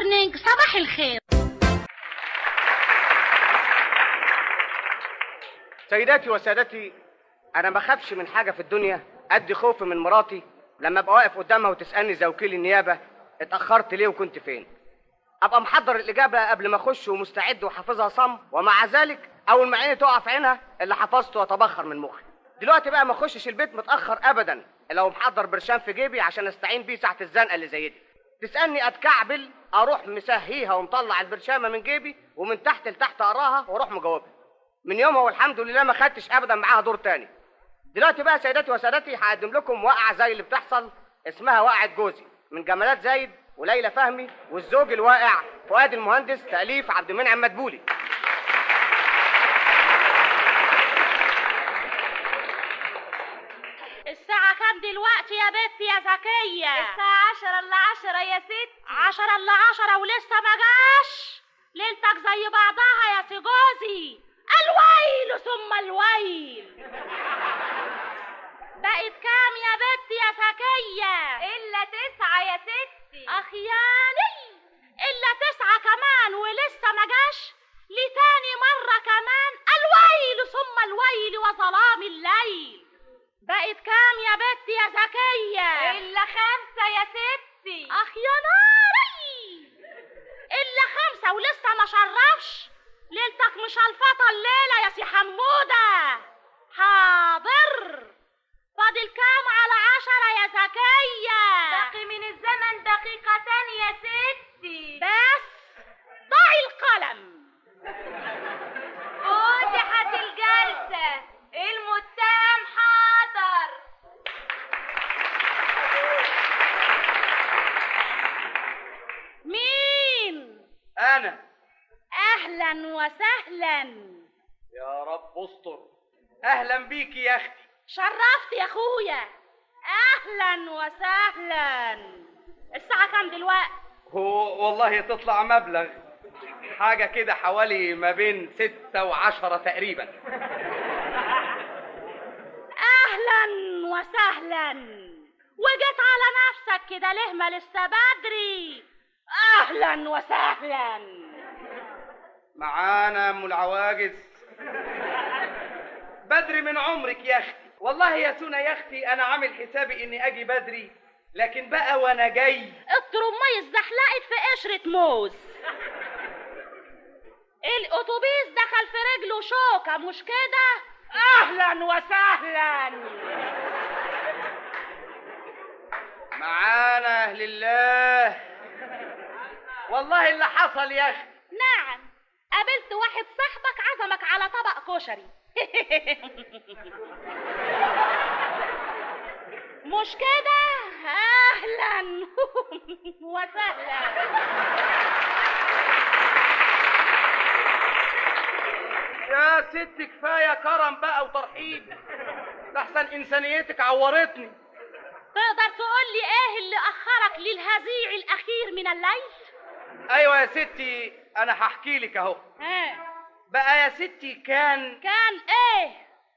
مورنينج، صباح الخير. سيداتي وسادتي، انا ما خافش من حاجه في الدنيا قد خوفي من مراتي لما ابقى واقف قدامها وتسالني زي وكيل النيابه اتاخرت ليه وكنت فين. ابقى محضر الاجابه قبل ما اخش ومستعد وحافظها صم، ومع ذلك اول ما عيني تقع في عينها اللي حفظته واتبخر من مخي. دلوقتي بقى ما اخشش البيت متاخر ابدا الا ومحضر برشام في جيبي عشان استعين بيه ساعه الزنقه اللي زي دي. تسالني اتكعبل اروح مسهيها ومطلع البرشامه من جيبي ومن تحت لتحت اقراها واروح مجاوبها. من يومها والحمد لله ما خدتش ابدا معاها دور تاني. دلوقتي بقى سيداتي وسادتي هقدم لكم وقعه زي اللي بتحصل، اسمها وقعه جوزي، من جمالات زايد وليلى فهمي والزوج الواقع فؤاد المهندس، تاليف عبد المنعم مدبولي. الساعة كام دلوقتي يا بنتي يا زكية؟ الساعة 10:10 يا ستي. 10:10 ولسه ما جاش؟ ليلتك زي بعضها يا سي جوزي، الويل ثم الويل. بقت كام يا بنتي يا زكية؟ إلا 9 يا ستي. أخياني، إلا 9 كمان ولسه ما جاش؟ لتاني مرة كمان الويل ثم الويل وظلام الليل. بقت كام يا بنتي يا زكية؟ إلا 5 يا ستي. أخ يا ناري، إلا 5 ولسه ما شرفش؟ ليلتك مش الفطة الليلة يا سي حمودة. حاضر. فاضل كام على 10 يا زكية؟ باقي من الزمن دقيقتين يا ستي. بس ضعي القلم. فتحت الجلسة، المتهم حاضر. مين؟ انا. أهلا وسهلا. يا رب استر. اهلا بيكي يا اختي. شرفت يا اخويا. اهلا وسهلا. الساعة كام دلوقتي؟ هو والله تطلع مبلغ حاجة كده حوالي ما بين 6 و10 تقريبا. اهلا وسهلا. وجيت على نفسك كده ليه؟ ما لسه بدري. اهلا وسهلا. معانا ام العواجز. بدري من عمرك يا اختي. والله يا سونا يا اختي انا عامل حسابي اني اجي بدري، لكن بقى وانا جاي الترمية اتزحلقت في قشرة موز. الاتوبيس دخل في رجله شوكة، مش كده؟ اهلا وسهلا. معانا اهل الله. والله اللي حصل يا اختي. نعم، قابلت واحد صاحبك عزمك على طبق كشري. مش كده؟ اهلا وسهلا. يا ست كفايه كرم بقى وترحيب، لحسن انسانيتك عورتني. تقدر تقول لي ايه اللي اخرك للهزيع الاخير من الليل؟ ايوه يا ستي انا هحكي لك اهو. بقى يا ستي كان ايه؟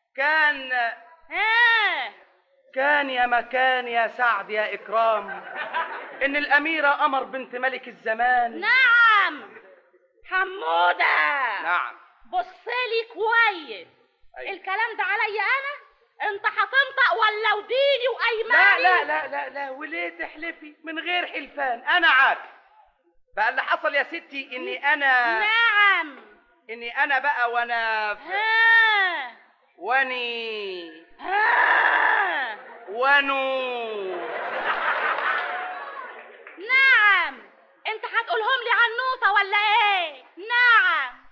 كان يا مكان يا سعد يا إكرام إن الأميرة قمر بنت ملك الزمان. نعم حمودة. نعم. بصلي كويس. أيوة. الكلام ده عليا أنا؟ أنت هتنطق ولا وديني وأيماني؟ لا لا لا لا، وليه تحلفي من غير حلفان؟ أنا عارف. بقى اللي حصل يا ستي إني أنا. نعم. إني أنا بقى وأنا ونو. نعم. انت هتقولهم لي عنوطة ولا ايه؟ نعم.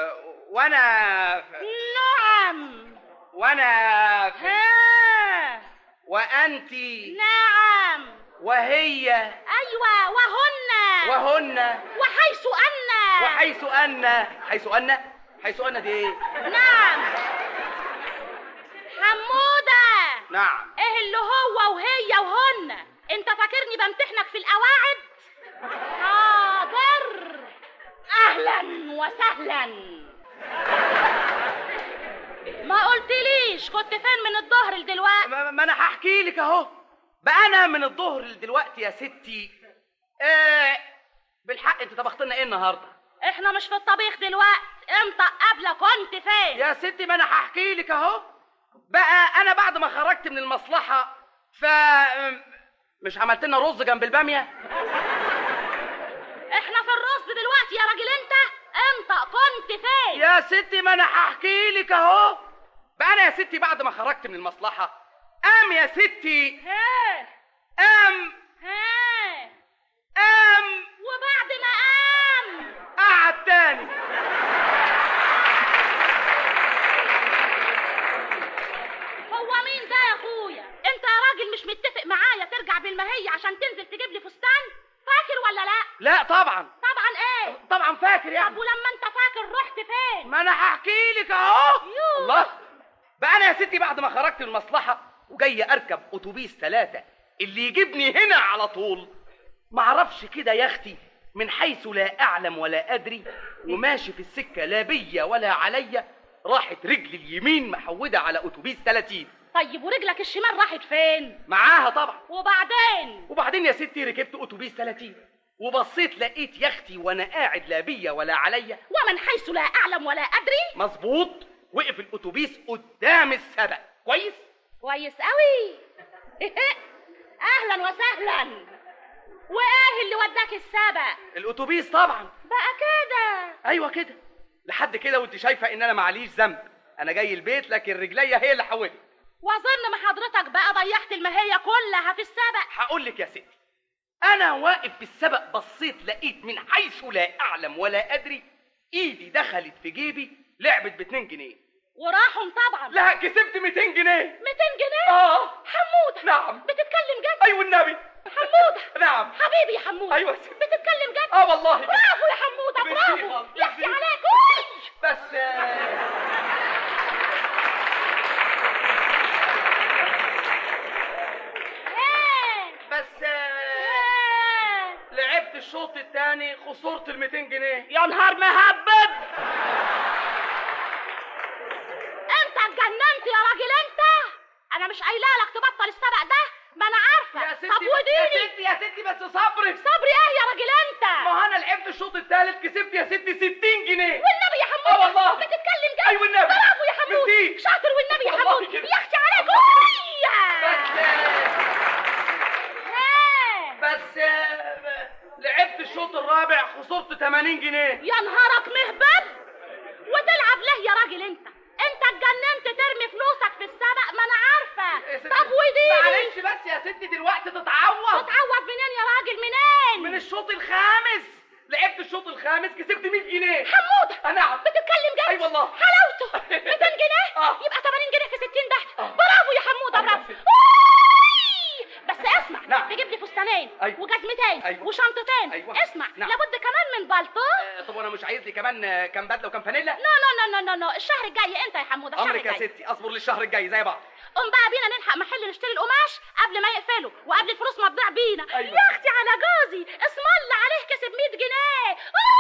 وانا وانتي. نعم. وهي. ايوه وهن. حيث ان دي ايه؟ نعم. حمودة. نعم. ايه اللي هو وهي وهن؟ انت فاكرني بمتحنك في القواعد؟ حاضر. اهلا وسهلا. ما قلتليش كنت فين من الظهر لدلوقتي؟ ما انا هحكي لك اهو. بقى انا من الظهر لدلوقتي يا ستي بالحق انت طبخت لنا ايه النهارده؟ احنا مش في الطبيخ دلوقتي، انت قبل كنت فين؟ يا ستي ما انا هحكي لك اهو. بقى انا بعد ما خرجت من المصلحه مش عملت لنا رز جنب الباميه؟ احنا في الرز دلوقتي يا راجل انت كنت فين؟ يا ستي ما انا هحكي لك اهو. بقى انا يا ستي بعد ما خرجت من المصلحه قام يا ستي ها قام وبعد ما قام قعد تاني. هو مين ده يا اخويا؟ انت يا راجل مش متفق معايا ترجع بالمهية عشان تنزل تجيب لي فستان؟ فاكر ولا لا؟ لا طبعا. طبعا ايه؟ طبعا فاكر يعني. طب ولما انت فاكر رحت فين؟ ما انا هحكي لك اهو. يوه. الله. بقى انا يا ستي بعد ما خرجت من المصلحه وجاي اركب اتوبيس 3 اللي يجيبني هنا على طول، معرفش كده يا اختي من حيث لا اعلم ولا ادري، وماشي في السكه لا بيا ولا عليا، راحت رجلي اليمين محوده على اتوبيس 30. طيب ورجلك الشمال راحت فين؟ معاها طبعا. وبعدين يا ستي ركبت اتوبيس 30 وبصيت لقيت يا اختي وانا قاعد لا بيا ولا عليا، ومن حيث لا اعلم ولا ادري. مظبوط، وقف الاتوبيس قدام السبق. كويس قوي. اهلا وسهلا. وايه اللي وداك السبق؟ الاتوبيس طبعا. بقى كده؟ ايوه كده، لحد كده وانت شايفه ان انا معليش ذنب، انا جاي البيت لكن رجليا هي اللي حودت. واظن ما حضرتك بقى ضيعت المهية كلها في السبق. هقول لك يا ستي، انا واقف في السبق بصيت لقيت من حيث لا اعلم ولا ادري ايدي دخلت في جيبي لعبت ب2 جنيه. وراحهم طبعا. لا كسبت 200 جنيه. 200 جنيه؟ حمودة. نعم. بتتكلم جد؟ ايوه النبي. حمودة. نعم حبيبي يا حمودة. ايوه بتتكلم جد؟ والله. برافو يا حمودة برافو. يحكي عليك. بس لعبت الشوط الثاني خسرت ال200 جنيه. يا نهار مهبب. انت اتجننت يا راجل انت. انا مش قايله لك تبطل السبق ده، ما انا عارفه. يا ستي طب وديني يا ستي بس صبري. صبري ايه يا راجل انت؟ ما انا لعبت الشوط الثالث كسبت يا ستي 60 جنيه. والنبي يا حمود. والله. بتتكلم جد؟ ايوه النبي. برافو يا حمود. شاطر والنبي يا حمود. يختي عليك. بس لعبت الشوط الرابع خسرت 80 جنيه. يا نهارك مهبب. وتلعب ليه يا راجل انت اتجننت ترمي فلوسك في السبق؟ ما انا عارفه. طب وديني معلش بس يا ستي دلوقتي تتعوض منين يا راجل؟ منين؟ من الشوط الخامس. لعبت الشوط الخامس كسبت 100 جنيه. حمودة. نعم. بتتكلم جد؟ اي والله. حلاوته. 200 جنيه يبقى 80 جنيه في 60 ضعف. برافو يا حمودة برافو. بس اسمع. نعم. تجيب لي فستانين وجزمتين وشنطتين. اسمع. نعم. لابد كمان من بالطو. طب وانا مش عايز لي كمان كام بدله وكام فانيلا؟ نو الشهر الجاي انت يا حمودة. الشهر امرك يا الجاي. ستي اصبر للشهر الجاي زي بعض. قوم بقى بينا نلحق محل نشتري القماش قبل ما يقفلوا وقبل الفلوس ما تضيع بينا. أيوة. يا اختي على جوزي اسم الله عليه كسب 100 جنيه.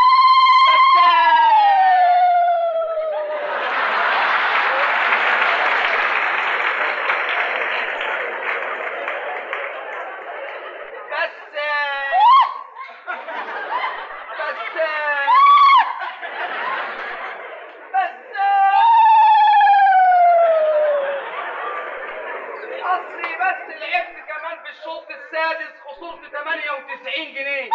بس لعبت كمان في الشوط السادس خسرت 98 جنيه.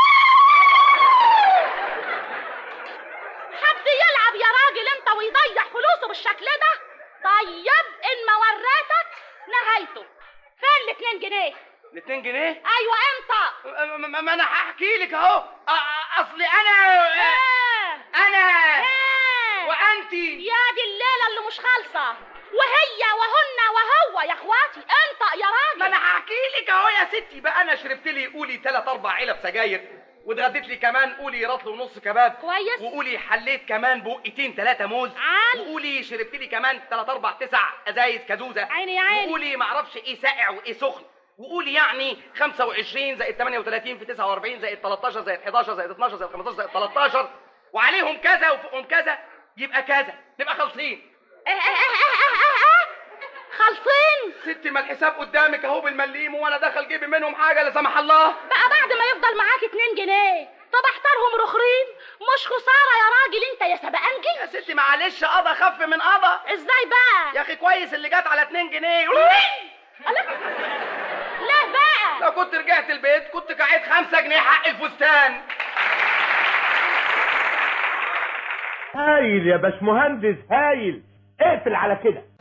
حد يلعب يا راجل انت ويضيع فلوسه بالشكل ده؟ طيب ان ما وريتك نهايته. فين ال2 جنيه؟ ال2 جنيه؟ ايوه انت. ما انا هحكي لك اهو. اصلي انا وانتي. يا دي الليله اللي مش خالصه. وهي وهن وهو يا اخواتي. انت يا راجل. ما انا هحكي لك اهو يا ستي. بقى انا شربت لي قولي 3-4 علب سجاير، واتغديت لي كمان قولي رطل ونص كباب كويس، وقولي حليت كمان بقتين 3 موز وقولي شربت لي كمان 3-4-9 ازايز كازوزه. عيني يا عيني. وقولي معرفش ايه ساقع وايه سخن، وقولي يعني 25 زائد 38 في 49 زائد 13 زائد 11 زائد 12 زائد 15 زائد 13 وعليهم كذا وفوقهم كذا يبقى كذا، نبقى خالصين. خالصين؟ ستي ما الحساب قدامك اهو بالمليم وانا دخل جيبي منهم حاجه لا سمح الله. بقى بعد ما يفضل معاك 2 جنيه طب احترهم مش خساره يا راجل انت يا سبقنجي؟ يا ستي معلش، قضا خف من قضا. ازاي بقى يا اخي كويس اللي جت على 2 جنيه. لا بقى، لو كنت رجعت البيت كنت قاعد 5 جنيه حق الفستان. هايل يا باشمهندس، هايل. اقفل على كده.